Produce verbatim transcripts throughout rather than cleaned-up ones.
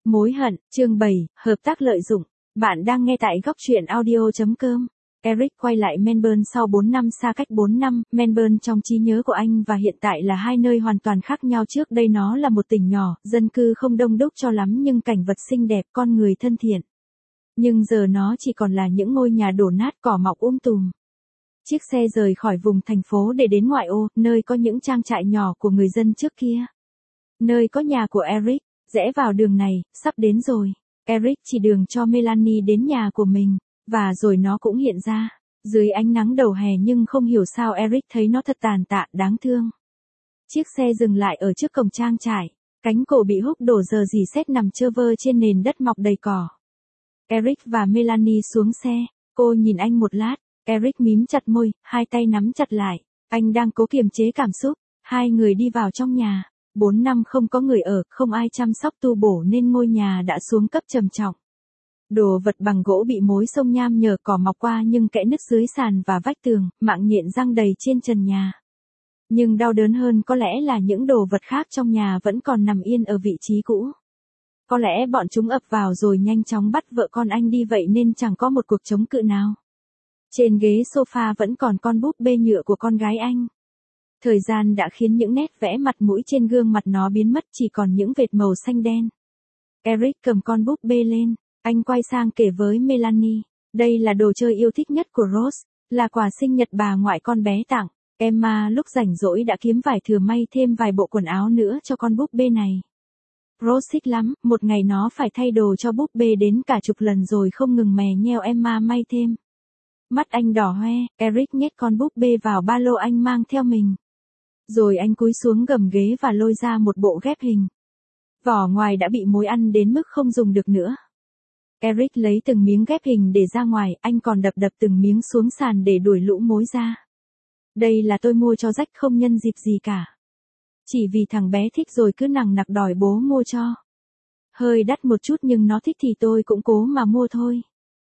Mối hận, chương bảy, hợp tác lợi dụng. Bạn đang nghe tại góc truyện audio chấm com. Eric quay lại Melbourne sau bốn năm xa cách bốn năm, Melbourne trong trí nhớ của anh và hiện tại là hai nơi hoàn toàn khác nhau. Trước đây nó là một tỉnh nhỏ, dân cư không đông đúc cho lắm nhưng cảnh vật xinh đẹp, con người thân thiện. Nhưng giờ nó chỉ còn là những ngôi nhà đổ nát, cỏ mọc um tùm. Chiếc xe rời khỏi vùng thành phố để đến ngoại ô, nơi có những trang trại nhỏ của người dân trước kia. Nơi có nhà của Eric, rẽ vào đường này, sắp đến rồi. Eric chỉ đường cho Melanie đến nhà của mình, và rồi nó cũng hiện ra. Dưới ánh nắng đầu hè nhưng không hiểu sao Eric thấy nó thật tàn tạ, đáng thương. Chiếc xe dừng lại ở trước cổng trang trại. Cánh cổ bị húc đổ giờ dì xét nằm chơ vơ trên nền đất mọc đầy cỏ. Eric và Melanie xuống xe. Cô nhìn anh một lát. Eric mím chặt môi, hai tay nắm chặt lại. Anh đang cố kiềm chế cảm xúc. Hai người đi vào trong nhà. Bốn năm không có người ở, không ai chăm sóc tu bổ nên ngôi nhà đã xuống cấp trầm trọng. Đồ vật bằng gỗ bị mối xông nham nhở cỏ mọc qua nhưng kẽ nứt dưới sàn và vách tường, mạng nhện răng đầy trên trần nhà. Nhưng đau đớn hơn có lẽ là những đồ vật khác trong nhà vẫn còn nằm yên ở vị trí cũ. Có lẽ bọn chúng ập vào rồi nhanh chóng bắt vợ con anh đi vậy nên chẳng có một cuộc chống cự nào. Trên ghế sofa vẫn còn con búp bê nhựa của con gái anh. Thời gian đã khiến những nét vẽ mặt mũi trên gương mặt nó biến mất, chỉ còn những vệt màu xanh đen. Eric cầm con búp bê lên, anh quay sang kể với Melanie, đây là đồ chơi yêu thích nhất của Rose, là quà sinh nhật bà ngoại con bé tặng. Emma lúc rảnh rỗi đã kiếm vải thừa may thêm vài bộ quần áo nữa cho con búp bê này. Rose thích lắm, một ngày nó phải thay đồ cho búp bê đến cả chục lần rồi không ngừng mè nheo Emma may thêm. Mắt anh đỏ hoe, Eric nhét con búp bê vào ba lô anh mang theo mình. Rồi anh cúi xuống gầm ghế và lôi ra một bộ ghép hình. Vỏ ngoài đã bị mối ăn đến mức không dùng được nữa. Eric lấy từng miếng ghép hình để ra ngoài, anh còn đập đập từng miếng xuống sàn để đuổi lũ mối ra. Đây là tôi mua cho Jack, không nhân dịp gì cả. Chỉ vì thằng bé thích rồi cứ nằng nặc đòi bố mua cho. Hơi đắt một chút nhưng nó thích thì tôi cũng cố mà mua thôi.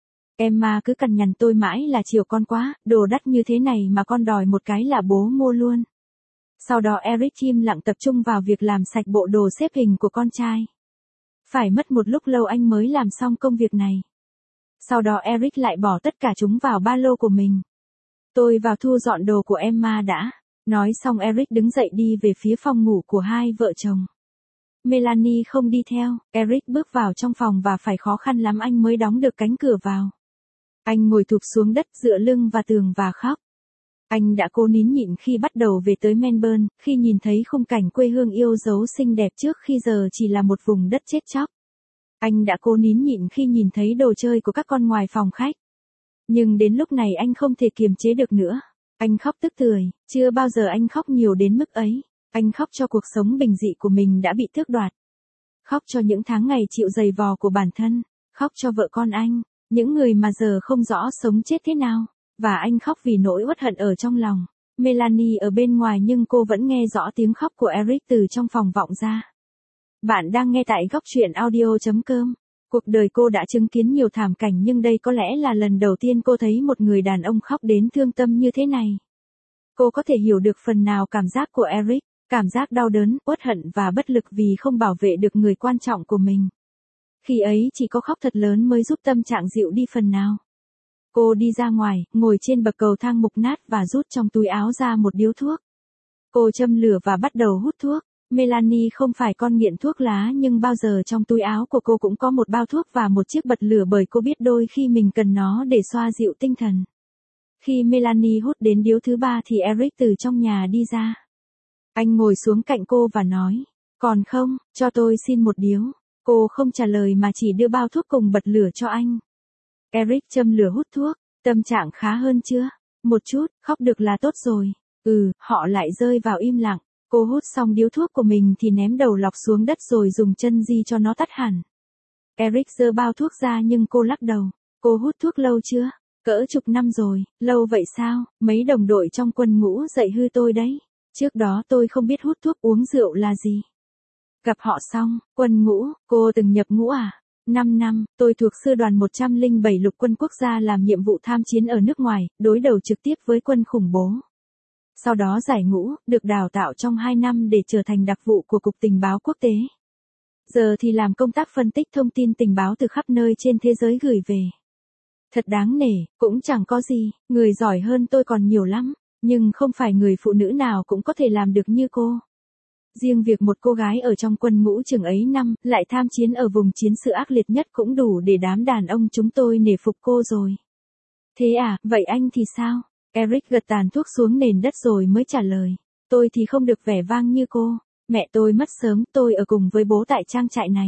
Emma cứ cằn nhằn tôi mãi là chiều con quá, đồ đắt như thế này mà con đòi một cái là bố mua luôn. Sau đó Eric im lặng tập trung vào việc làm sạch bộ đồ xếp hình của con trai. Phải mất một lúc lâu anh mới làm xong công việc này. Sau đó Eric lại bỏ tất cả chúng vào ba lô của mình. Tôi vào thu dọn đồ của Emma đã. Nói xong Eric đứng dậy đi về phía phòng ngủ của hai vợ chồng. Melanie không đi theo, Eric bước vào trong phòng và phải khó khăn lắm anh mới đóng được cánh cửa vào. Anh ngồi thụp xuống đất dựa lưng vào tường và khóc. Anh đã cố nín nhịn khi bắt đầu về tới Melbourne, khi nhìn thấy khung cảnh quê hương yêu dấu xinh đẹp trước khi giờ chỉ là một vùng đất chết chóc. Anh đã cố nín nhịn khi nhìn thấy đồ chơi của các con ngoài phòng khách. Nhưng đến lúc này anh không thể kiềm chế được nữa. Anh khóc tức tưởi, chưa bao giờ anh khóc nhiều đến mức ấy. Anh khóc cho cuộc sống bình dị của mình đã bị tước đoạt. Khóc cho những tháng ngày chịu giày vò của bản thân. Khóc cho vợ con anh, những người mà giờ không rõ sống chết thế nào. Và anh khóc vì nỗi uất hận ở trong lòng. Melanie ở bên ngoài nhưng cô vẫn nghe rõ tiếng khóc của Eric từ trong phòng vọng ra. Bạn đang nghe tại góc truyện audio chấm com. Cuộc đời cô đã chứng kiến nhiều thảm cảnh nhưng đây có lẽ là lần đầu tiên cô thấy một người đàn ông khóc đến thương tâm như thế này. Cô có thể hiểu được phần nào cảm giác của Eric, cảm giác đau đớn, uất hận và bất lực vì không bảo vệ được người quan trọng của mình. Khi ấy chỉ có khóc thật lớn mới giúp tâm trạng dịu đi phần nào. Cô đi ra ngoài, ngồi trên bậc cầu thang mục nát và rút trong túi áo ra một điếu thuốc. Cô châm lửa và bắt đầu hút thuốc. Melanie không phải con nghiện thuốc lá nhưng bao giờ trong túi áo của cô cũng có một bao thuốc và một chiếc bật lửa bởi cô biết đôi khi mình cần nó để xoa dịu tinh thần. Khi Melanie hút đến điếu thứ ba thì Eric từ trong nhà đi ra. Anh ngồi xuống cạnh cô và nói, còn không, cho tôi xin một điếu. Cô không trả lời mà chỉ đưa bao thuốc cùng bật lửa cho anh. Eric châm lửa hút thuốc, tâm trạng khá hơn chưa? Một chút, khóc được là tốt rồi. Ừ, họ lại rơi vào im lặng. Cô hút xong điếu thuốc của mình thì ném đầu lọc xuống đất rồi dùng chân di cho nó tắt hẳn. Eric giơ bao thuốc ra nhưng cô lắc đầu. Cô hút thuốc lâu chưa? Cỡ chục năm rồi. Lâu vậy sao? Mấy đồng đội trong quân ngũ dạy hư tôi đấy. Trước đó tôi không biết hút thuốc uống rượu là gì. Gặp họ xong, quân ngũ, cô từng nhập ngũ à? năm năm, tôi thuộc sư đoàn một trăm lẻ bảy lục quân quốc gia làm nhiệm vụ tham chiến ở nước ngoài, đối đầu trực tiếp với quân khủng bố. Sau đó giải ngũ, được đào tạo trong hai năm để trở thành đặc vụ của Cục Tình báo Quốc tế. Giờ thì làm công tác phân tích thông tin tình báo từ khắp nơi trên thế giới gửi về. Thật đáng nể, cũng chẳng có gì, người giỏi hơn tôi còn nhiều lắm, nhưng không phải người phụ nữ nào cũng có thể làm được như cô. Riêng việc một cô gái ở trong quân ngũ chừng ấy năm, lại tham chiến ở vùng chiến sự ác liệt nhất cũng đủ để đám đàn ông chúng tôi nể phục cô rồi. Thế à, vậy anh thì sao? Eric gật tàn thuốc xuống nền đất rồi mới trả lời. Tôi thì không được vẻ vang như cô. Mẹ tôi mất sớm, tôi ở cùng với bố tại trang trại này.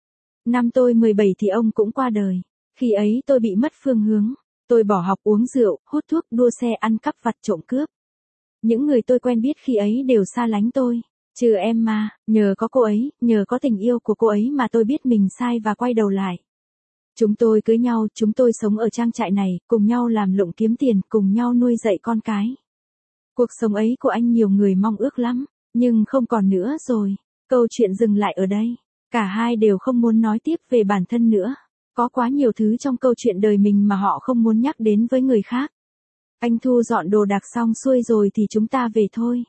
Năm tôi mười bảy thì ông cũng qua đời. Khi ấy tôi bị mất phương hướng. Tôi bỏ học uống rượu, hút thuốc, đua xe, ăn cắp vặt, trộm cướp. Những người tôi quen biết khi ấy đều xa lánh tôi. Trừ em mà, nhờ có cô ấy, nhờ có tình yêu của cô ấy mà tôi biết mình sai và quay đầu lại. Chúng tôi cưới nhau, chúng tôi sống ở trang trại này, cùng nhau làm lụng kiếm tiền, cùng nhau nuôi dạy con cái. Cuộc sống ấy của anh nhiều người mong ước lắm, nhưng không còn nữa rồi. Câu chuyện dừng lại ở đây. Cả hai đều không muốn nói tiếp về bản thân nữa. Có quá nhiều thứ trong câu chuyện đời mình mà họ không muốn nhắc đến với người khác. Anh thu dọn đồ đạc xong xuôi rồi thì chúng ta về thôi.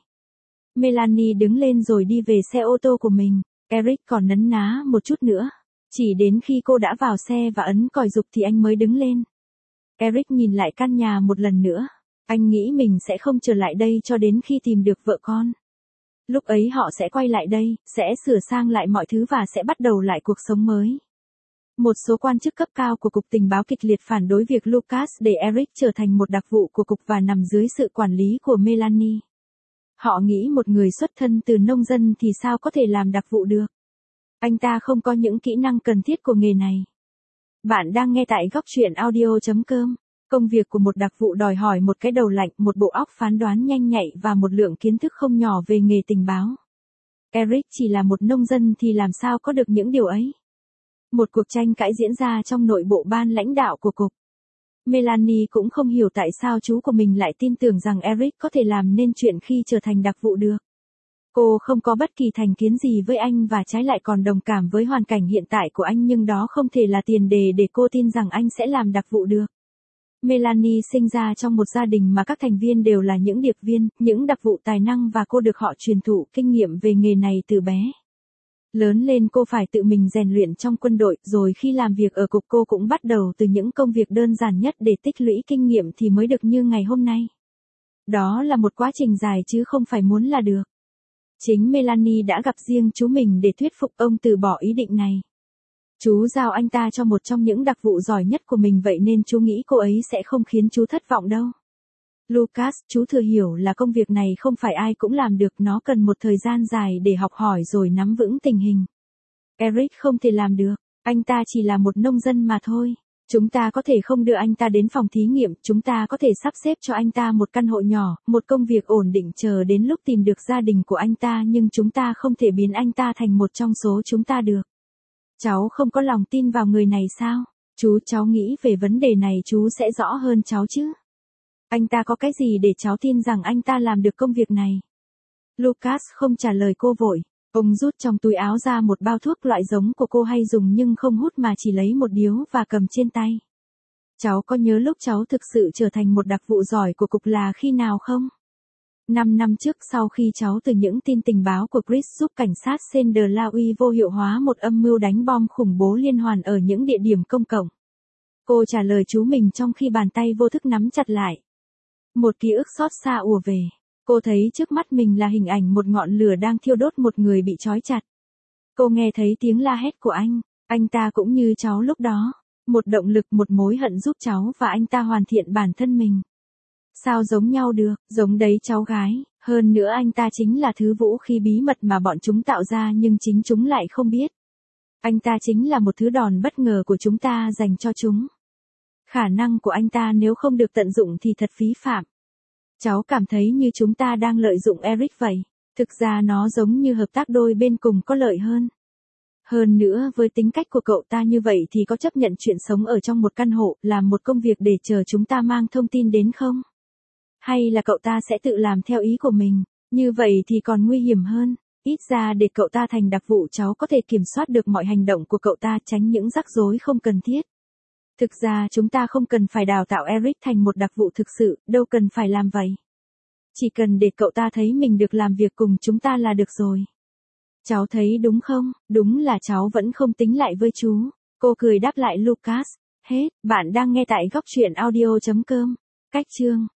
Melanie đứng lên rồi đi về xe ô tô của mình. Eric còn nấn ná một chút nữa. Chỉ đến khi cô đã vào xe và ấn còi giục thì anh mới đứng lên. Eric nhìn lại căn nhà một lần nữa. Anh nghĩ mình sẽ không trở lại đây cho đến khi tìm được vợ con. Lúc ấy họ sẽ quay lại đây, sẽ sửa sang lại mọi thứ và sẽ bắt đầu lại cuộc sống mới. Một số quan chức cấp cao của Cục Tình báo kịch liệt phản đối việc Lucas để Eric trở thành một đặc vụ của Cục và nằm dưới sự quản lý của Melanie. Họ nghĩ một người xuất thân từ nông dân thì sao có thể làm đặc vụ được. Anh ta không có những kỹ năng cần thiết của nghề này. Bạn đang nghe tại góc truyện audio chấm com. Công việc của một đặc vụ đòi hỏi một cái đầu lạnh, một bộ óc phán đoán nhanh nhạy và một lượng kiến thức không nhỏ về nghề tình báo. Eric chỉ là một nông dân thì làm sao có được những điều ấy. Một cuộc tranh cãi diễn ra trong nội bộ ban lãnh đạo của cục. Melanie cũng không hiểu tại sao chú của mình lại tin tưởng rằng Eric có thể làm nên chuyện khi trở thành đặc vụ được. Cô không có bất kỳ thành kiến gì với anh và trái lại còn đồng cảm với hoàn cảnh hiện tại của anh, nhưng đó không thể là tiền đề để cô tin rằng anh sẽ làm đặc vụ được. Melanie sinh ra trong một gia đình mà các thành viên đều là những điệp viên, những đặc vụ tài năng và cô được họ truyền thụ kinh nghiệm về nghề này từ bé. Lớn lên cô phải tự mình rèn luyện trong quân đội, rồi khi làm việc ở cục cô cũng bắt đầu từ những công việc đơn giản nhất để tích lũy kinh nghiệm thì mới được như ngày hôm nay. Đó là một quá trình dài chứ không phải muốn là được. Chính Melanie đã gặp riêng chú mình để thuyết phục ông từ bỏ ý định này. Chú giao anh ta cho một trong những đặc vụ giỏi nhất của mình, vậy nên chú nghĩ cô ấy sẽ không khiến chú thất vọng đâu. Lucas, chú thừa hiểu là công việc này không phải ai cũng làm được, nó cần một thời gian dài để học hỏi rồi nắm vững tình hình. Eric không thể làm được, anh ta chỉ là một nông dân mà thôi. Chúng ta có thể không đưa anh ta đến phòng thí nghiệm, chúng ta có thể sắp xếp cho anh ta một căn hộ nhỏ, một công việc ổn định chờ đến lúc tìm được gia đình của anh ta, nhưng chúng ta không thể biến anh ta thành một trong số chúng ta được. Cháu không có lòng tin vào người này sao? Chú, cháu nghĩ về vấn đề này chú sẽ rõ hơn cháu chứ. Anh ta có cái gì để cháu tin rằng anh ta làm được công việc này? Lucas không trả lời cô vội. Ông rút trong túi áo ra một bao thuốc loại giống của cô hay dùng nhưng không hút mà chỉ lấy một điếu và cầm trên tay. Cháu có nhớ lúc cháu thực sự trở thành một đặc vụ giỏi của cục là khi nào không? Năm năm trước, sau khi cháu từ những tin tình báo của Chris giúp cảnh sát Sender Laui vô hiệu hóa một âm mưu đánh bom khủng bố liên hoàn ở những địa điểm công cộng. Cô trả lời chú mình trong khi bàn tay vô thức nắm chặt lại. Một ký ức xót xa ùa về. Cô thấy trước mắt mình là hình ảnh một ngọn lửa đang thiêu đốt một người bị trói chặt. Cô nghe thấy tiếng la hét của anh. Anh ta cũng như cháu lúc đó. Một động lực, một mối hận giúp cháu và anh ta hoàn thiện bản thân mình. Sao giống nhau được, giống đấy cháu gái. Hơn nữa anh ta chính là thứ vũ khí bí mật mà bọn chúng tạo ra nhưng chính chúng lại không biết. Anh ta chính là một thứ đòn bất ngờ của chúng ta dành cho chúng. Khả năng của anh ta nếu không được tận dụng thì thật phí phạm. Cháu cảm thấy như chúng ta đang lợi dụng Eric vậy. Thực ra nó giống như hợp tác đôi bên cùng có lợi hơn. Hơn nữa với tính cách của cậu ta như vậy thì có chấp nhận chuyện sống ở trong một căn hộ, làm một công việc để chờ chúng ta mang thông tin đến không? Hay là cậu ta sẽ tự làm theo ý của mình? Như vậy thì còn nguy hiểm hơn. Ít ra để cậu ta thành đặc vụ cháu có thể kiểm soát được mọi hành động của cậu ta, tránh những rắc rối không cần thiết. Thực ra chúng ta không cần phải đào tạo Eric thành một đặc vụ thực sự, đâu cần phải làm vậy. Chỉ cần để cậu ta thấy mình được làm việc cùng chúng ta là được rồi. Cháu thấy đúng không? Đúng là cháu vẫn không tính lại với chú. Cô cười đáp lại Lucas. Hết, bạn đang nghe tại góc truyện audio chấm com. Cách chương